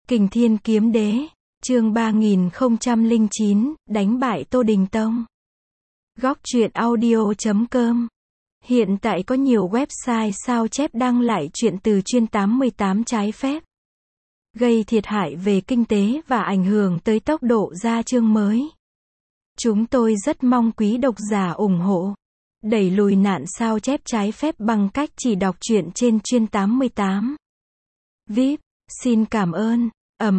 Kình Thiên Kiếm Đế, chương 3009, đánh bại Tô Đình Tông. Góc truyện audio.com. Hiện tại có nhiều website sao chép đăng lại truyện từ chuyên 88 trái phép, gây thiệt hại về kinh tế và ảnh hưởng tới tốc độ ra chương mới. Chúng tôi rất mong quý độc giả ủng hộ, đẩy lùi nạn sao chép trái phép bằng cách chỉ đọc truyện trên chuyên 88. VIP, xin cảm ơn.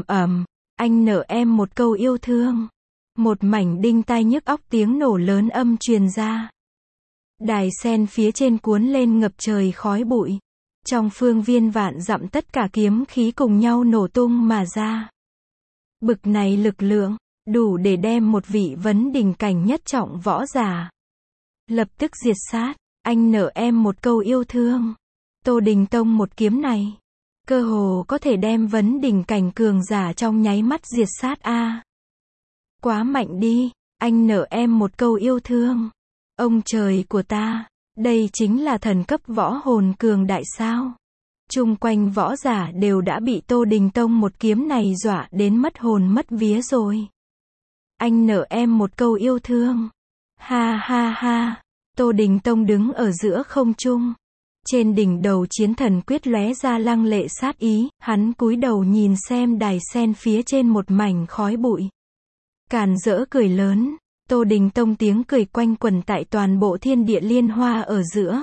Anh nợ em một câu yêu thương. Một mảnh đinh tai nhức óc tiếng nổ lớn âm truyền ra. Đài sen phía trên cuốn lên ngập trời khói bụi. Trong phương viên vạn dặm tất cả kiếm khí cùng nhau nổ tung mà ra. Bực này lực lượng, đủ để đem một vị vấn đỉnh cảnh nhất trọng võ giả lập tức diệt sát. Anh nợ em một câu yêu thương. Tô Đình Tông một kiếm này, cơ hồ có thể đem vấn đỉnh cảnh cường giả trong nháy mắt diệt sát a. Quá mạnh đi, anh nợ em một câu yêu thương. Ông trời của ta, đây chính là thần cấp võ hồn cường đại sao? Chung quanh võ giả đều đã bị Tô Đình Tông một kiếm này dọa đến mất hồn mất vía rồi. Anh nợ em một câu yêu thương. Ha ha ha, Tô Đình Tông đứng ở giữa không trung. Trên đỉnh đầu chiến thần quyết lóe ra lăng lệ sát ý, hắn cúi đầu nhìn xem đài sen phía trên một mảnh khói bụi. Càn rỡ cười lớn, Tô Đình Tông tiếng cười quanh quẩn tại toàn bộ thiên địa liên hoa ở giữa.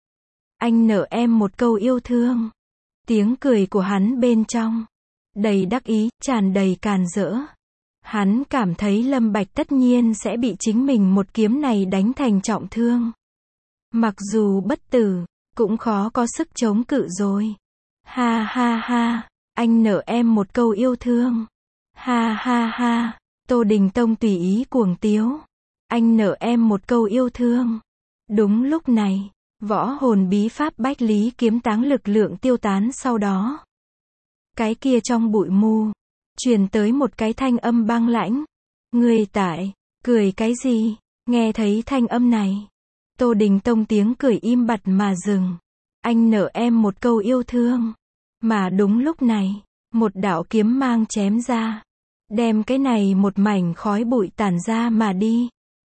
Anh nợ em một câu yêu thương. Tiếng cười của hắn bên trong, đầy đắc ý, tràn đầy càn rỡ. Hắn cảm thấy Lâm Bạch tất nhiên sẽ bị chính mình một kiếm này đánh thành trọng thương. Mặc dù bất tử, cũng khó có sức chống cự rồi. Ha ha ha, anh nợ em một câu yêu thương. Ha ha ha, Tô Đình Tông tùy ý cuồng tiếu. Anh nợ em một câu yêu thương. Đúng lúc này, võ hồn bí pháp bách lý kiếm táng lực lượng tiêu tán sau đó. Cái kia trong bụi mù, truyền tới một cái thanh âm băng lãnh. Người tại, cười cái gì? Nghe thấy thanh âm này, Tô Đình Tông tiếng cười im bặt mà dừng. Anh nợ em một câu yêu thương. Mà đúng lúc này, một đạo kiếm mang chém ra, đem cái này một mảnh khói bụi tản ra mà đi.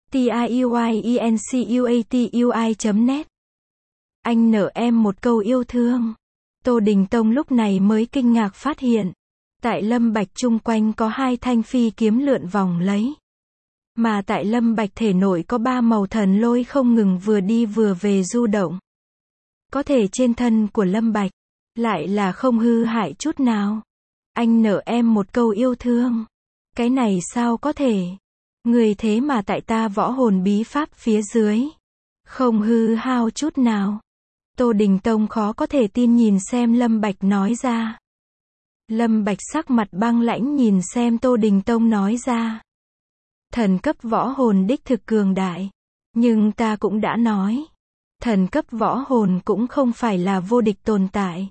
TIUYENCUATUI.net. Anh nợ em một câu yêu thương. Tô Đình Tông lúc này mới kinh ngạc phát hiện, tại Lâm Bạch chung quanh có hai thanh phi kiếm lượn vòng lấy. Mà tại Lâm Bạch thể nội có ba màu thần lôi không ngừng vừa đi vừa về du động. Có thể trên thân của Lâm Bạch, lại là không hư hại chút nào. Anh nợ em một câu yêu thương. Cái này sao có thể? Người thế mà tại ta võ hồn bí pháp phía dưới, không hư hao chút nào. Tô Đình Tông khó có thể tin nhìn xem Lâm Bạch nói ra. Lâm Bạch sắc mặt băng lãnh nhìn xem Tô Đình Tông nói ra. Thần cấp võ hồn đích thực cường đại. Nhưng ta cũng đã nói, thần cấp võ hồn cũng không phải là vô địch tồn tại.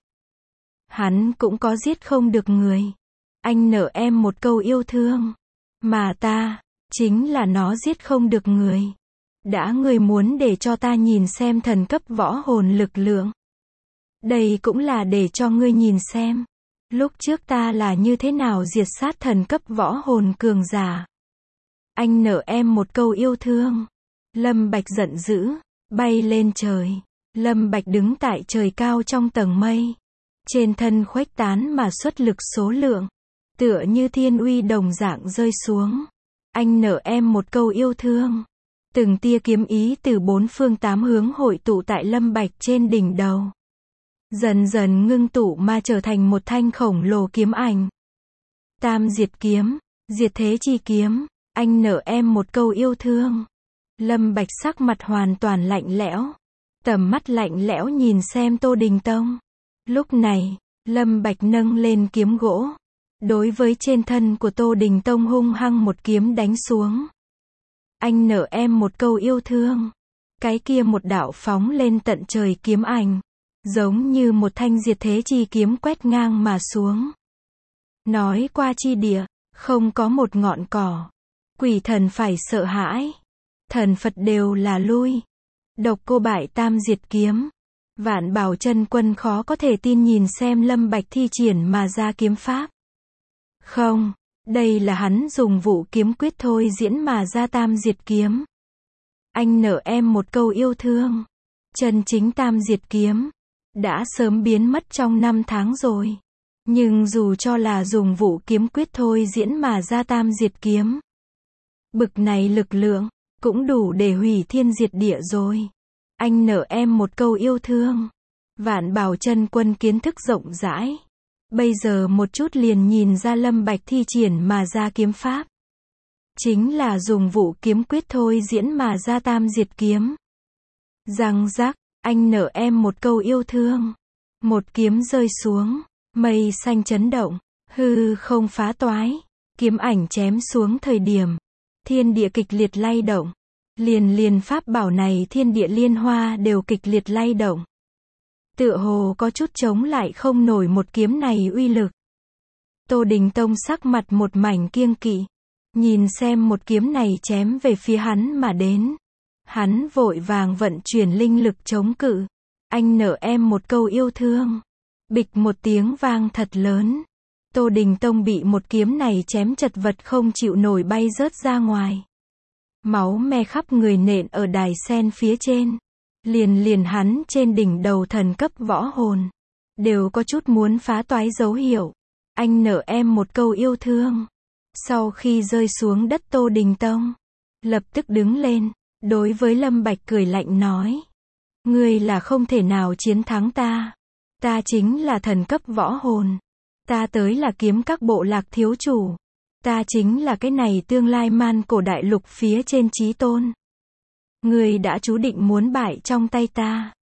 Hắn cũng có giết không được người. Anh nợ em một câu yêu thương. Mà ta, chính là nó giết không được người. Đã người muốn để cho ta nhìn xem thần cấp võ hồn lực lượng. Đây cũng là để cho ngươi nhìn xem. Lúc trước ta là như thế nào diệt sát thần cấp võ hồn cường giả. Anh nợ em một câu yêu thương. Lâm Bạch giận dữ, bay lên trời. Lâm Bạch đứng tại trời cao trong tầng mây. Trên thân khuếch tán mà xuất lực số lượng, tựa như thiên uy đồng dạng rơi xuống. Anh nợ em một câu yêu thương. Từng tia kiếm ý từ bốn phương tám hướng hội tụ tại Lâm Bạch trên đỉnh đầu. Dần dần ngưng tụ mà trở thành một thanh khổng lồ kiếm ảnh. Tam diệt kiếm, diệt thế chi kiếm. Anh nợ em một câu yêu thương. Lâm Bạch sắc mặt hoàn toàn lạnh lẽo. Tầm mắt lạnh lẽo nhìn xem Tô Đình Tông. Lúc này, Lâm Bạch nâng lên kiếm gỗ. Đối với trên thân của Tô Đình Tông hung hăng một kiếm đánh xuống. Anh nợ em một câu yêu thương. Cái kia một đạo phóng lên tận trời kiếm ảnh, giống như một thanh diệt thế chi kiếm quét ngang mà xuống. Nói qua chi địa, không có một ngọn cỏ. Quỷ thần phải sợ hãi. Thần Phật đều là lui. Độc cô bại tam diệt kiếm. Vạn Bảo chân quân khó có thể tin nhìn xem Lâm Bạch thi triển mà ra kiếm pháp. Không, đây là hắn dùng vũ kiếm quyết thôi diễn mà ra tam diệt kiếm. Anh nợ em một câu yêu thương. Chân chính tam diệt kiếm đã sớm biến mất trong 5 tháng rồi. Nhưng dù cho là dùng vũ kiếm quyết thôi diễn mà ra tam diệt kiếm, bực này lực lượng cũng đủ để hủy thiên diệt địa rồi. Anh nợ em một câu yêu thương. Vạn Bảo Chân Quân kiến thức rộng rãi, bây giờ một chút liền nhìn ra Lâm Bạch thi triển mà ra kiếm pháp chính là dùng vũ kiếm quyết thôi diễn mà ra tam diệt kiếm. Răng rắc, anh nợ em một câu yêu thương. Một kiếm rơi xuống, mây xanh chấn động, hư không phá toái, kiếm ảnh chém xuống thời điểm, thiên địa kịch liệt lay động. Liền pháp bảo này thiên địa liên hoa đều kịch liệt lay động. Tựa hồ có chút chống lại không nổi một kiếm này uy lực. Tô Đình Tông sắc mặt một mảnh kiêng kỵ, nhìn xem một kiếm này chém về phía hắn mà đến. Hắn vội vàng vận chuyển linh lực chống cự. Anh nợ em một câu yêu thương. Bịch một tiếng vang thật lớn. Tô Đình Tông bị một kiếm này chém chật vật không chịu nổi bay rớt ra ngoài. Máu me khắp người nện ở đài sen phía trên. Liền hắn trên đỉnh đầu thần cấp võ hồn đều có chút muốn phá toái dấu hiệu. Anh nợ em một câu yêu thương. Sau khi rơi xuống đất, Tô Đình Tông lập tức đứng lên, đối với Lâm Bạch cười lạnh nói: ngươi là không thể nào chiến thắng ta. Ta chính là thần cấp võ hồn. Ta tới là kiếm các bộ lạc thiếu chủ. Ta chính là cái này tương lai man cổ đại lục phía trên chí tôn. Ngươi đã chú định muốn bại trong tay ta.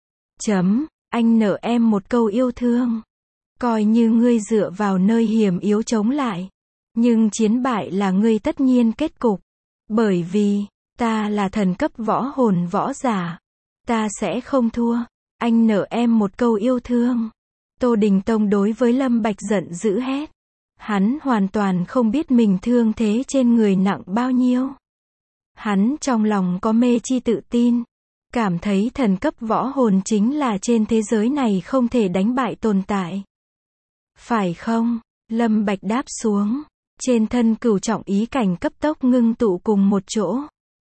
Anh nợ em một câu yêu thương. Coi như ngươi dựa vào nơi hiểm yếu chống lại, nhưng chiến bại là ngươi tất nhiên kết cục. Bởi vì, ta là thần cấp võ hồn võ giả. Ta sẽ không thua. Anh nợ em một câu yêu thương. Tô Đình Tông đối với Lâm Bạch giận dữ hét. Hắn hoàn toàn không biết mình thương thế trên người nặng bao nhiêu. Hắn trong lòng có mê chi tự tin, cảm thấy thần cấp võ hồn chính là trên thế giới này không thể đánh bại tồn tại. Phải không? Lâm Bạch đáp xuống. Trên thân cửu trọng ý cảnh cấp tốc ngưng tụ cùng một chỗ.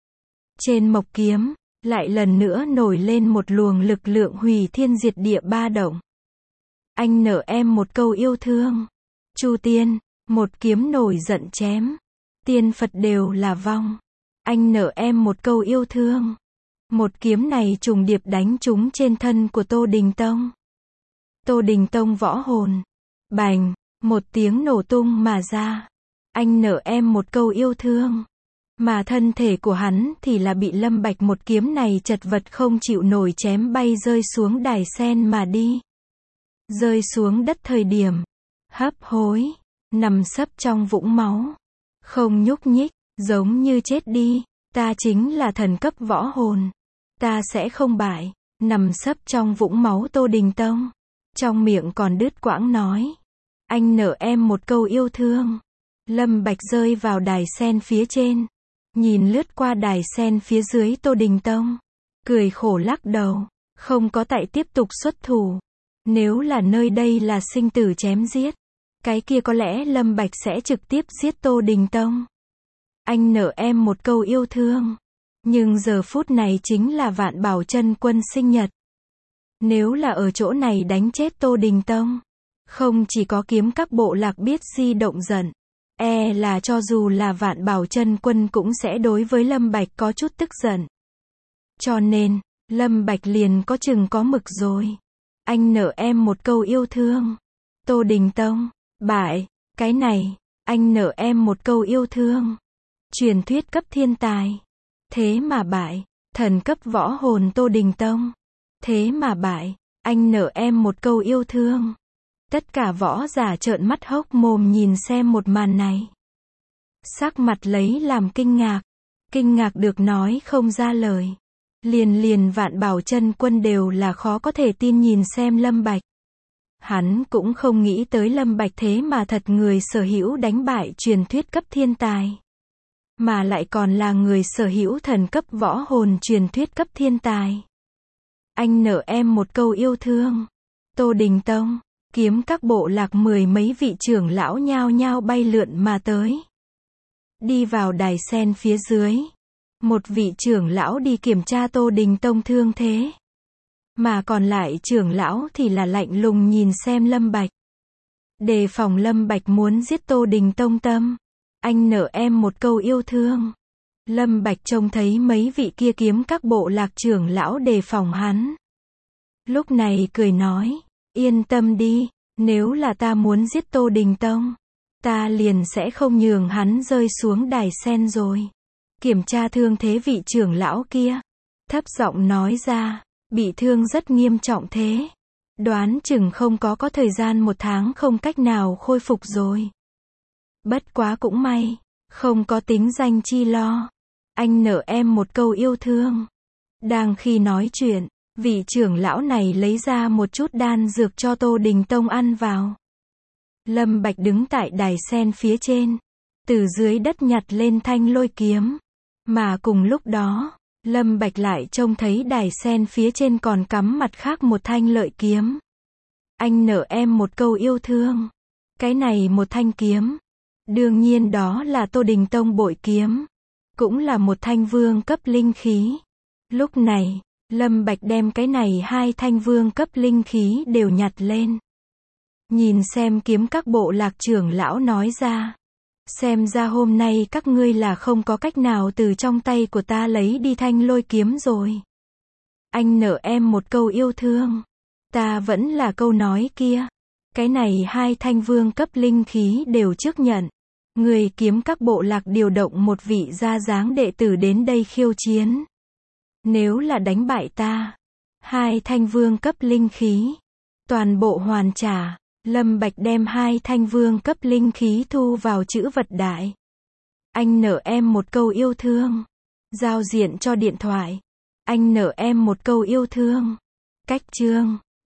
Trên mộc kiếm, lại lần nữa nổi lên một luồng lực lượng hủy thiên diệt địa ba động. Anh nợ em một câu yêu thương. Chu Tiên, một kiếm nổi giận chém. Tiên Phật đều là vong. Anh nợ em một câu yêu thương. Một kiếm này trùng điệp đánh trúng trên thân của Tô Đình Tông. Tô Đình Tông võ hồn. Bành, một tiếng nổ tung mà ra. Anh nợ em một câu yêu thương. Mà thân thể của hắn thì là bị Lâm Bạch một kiếm này chật vật không chịu nổi chém bay rơi xuống đài sen mà đi. Rơi xuống đất thời điểm, hấp hối, nằm sấp trong vũng máu. Không nhúc nhích, giống như chết đi. Ta chính là thần cấp võ hồn. Ta sẽ không bại. Nằm sấp trong vũng máu Tô Đình Tông. Trong miệng còn đứt quãng nói. Anh nợ em một câu yêu thương. Lâm Bạch rơi vào đài sen phía trên. Nhìn lướt qua đài sen phía dưới Tô Đình Tông. Cười khổ lắc đầu. Không có tại tiếp tục xuất thủ. Nếu là nơi đây là sinh tử chém giết, cái kia có lẽ Lâm Bạch sẽ trực tiếp giết Tô Đình Tông. Anh nợ em một câu yêu thương. Nhưng giờ phút này chính là Vạn Bảo Chân Quân sinh nhật. Nếu là ở chỗ này đánh chết Tô Đình Tông, không chỉ có kiếm các bộ lạc biết di động giận, là cho dù là Vạn Bảo Chân Quân cũng sẽ đối với Lâm Bạch có chút tức giận. Cho nên, Lâm Bạch liền có chừng có mực rồi. Anh nợ em một câu yêu thương. Tô Đình Tông, bại, cái này, anh nợ em một câu yêu thương. Truyền thuyết cấp thiên tài. Thế mà bại, thần cấp võ hồn Tô Đình Tông. Thế mà bại, anh nợ em một câu yêu thương. Tất cả võ giả trợn mắt hốc mồm nhìn xem một màn này. Sắc mặt lấy làm kinh ngạc được nói không ra lời. Liền Vạn Bảo Chân Quân đều là khó có thể tin nhìn xem Lâm Bạch. Hắn cũng không nghĩ tới Lâm Bạch thế mà thật người sở hữu đánh bại truyền thuyết cấp thiên tài. Mà lại còn là người sở hữu thần cấp võ hồn truyền thuyết cấp thiên tài. Anh nợ em một câu yêu thương. Tô Đình Tông, Kiếm các bộ lạc mười mấy vị trưởng lão nhao nhao bay lượn mà tới. Đi vào đài sen phía dưới. Một vị trưởng lão đi kiểm tra Tô Đình Tông thương thế. Mà còn lại trưởng lão thì là lạnh lùng nhìn xem Lâm Bạch. Đề phòng Lâm Bạch muốn giết Tô Đình Tông tâm. Anh nợ em một câu yêu thương. Lâm Bạch trông thấy mấy vị kia kiếm các bộ lạc trưởng lão đề phòng hắn. Lúc này cười nói, yên tâm đi, nếu là ta muốn giết Tô Đình Tông, ta liền sẽ không nhường hắn rơi xuống đài sen rồi. Kiểm tra thương thế vị trưởng lão kia, thấp giọng nói ra, bị thương rất nghiêm trọng thế. Đoán chừng không có thời gian 1 tháng không cách nào khôi phục rồi. Bất quá cũng may, không có tính danh chi lo. Anh nợ em một câu yêu thương. Đang khi nói chuyện, vị trưởng lão này lấy ra một chút đan dược cho Tô Đình Tông ăn vào. Lâm Bạch đứng tại đài sen phía trên, từ dưới đất nhặt lên thanh lôi kiếm. Mà cùng lúc đó, Lâm Bạch lại trông thấy đài sen phía trên còn cắm mặt khác một thanh lợi kiếm. Anh nợ em một câu yêu thương. Cái này một thanh kiếm. Đương nhiên đó là Tô Đình Tông bội kiếm. Cũng là một thanh vương cấp linh khí. Lúc này, Lâm Bạch đem cái này 2 thanh vương cấp linh khí đều nhặt lên. Nhìn xem kiếm các bộ lạc trưởng lão nói ra. Xem ra hôm nay các ngươi là không có cách nào từ trong tay của ta lấy đi thanh lôi kiếm rồi. Anh nợ em một câu yêu thương. Ta vẫn là câu nói kia. Cái này 2 thanh vương cấp linh khí đều trước nhận. Người kiếm các bộ lạc điều động một vị ra dáng đệ tử đến đây khiêu chiến. Nếu là đánh bại ta, 2 thanh vương cấp linh khí, toàn bộ hoàn trả. Lâm Bạch đem 2 thanh vương cấp linh khí thu vào trữ vật đại. Anh nợ em một câu yêu thương. Giao diện cho điện thoại. Anh nợ em một câu yêu thương. Cách chương